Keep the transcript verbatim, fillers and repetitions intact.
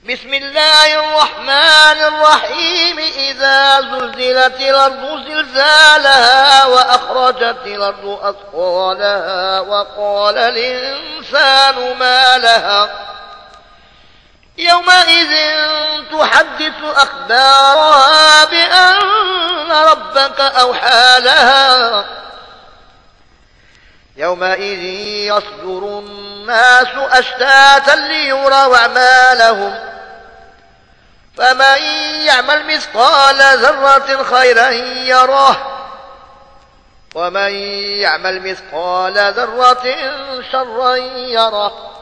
بسم الله الرحمن الرحيم إذا زلزلت الأرض زلزالها وأخرجت الأرض أثقالها وقال الإنسان ما لها يومئذ تحدث أخبارها بأن ربك أوحى لها يومئذ يصدر الناس أشتاتا ليروا أعمالهم فمن يعمل مثقال ذرة خيرا يره ومن يعمل مثقال ذرة شرا يره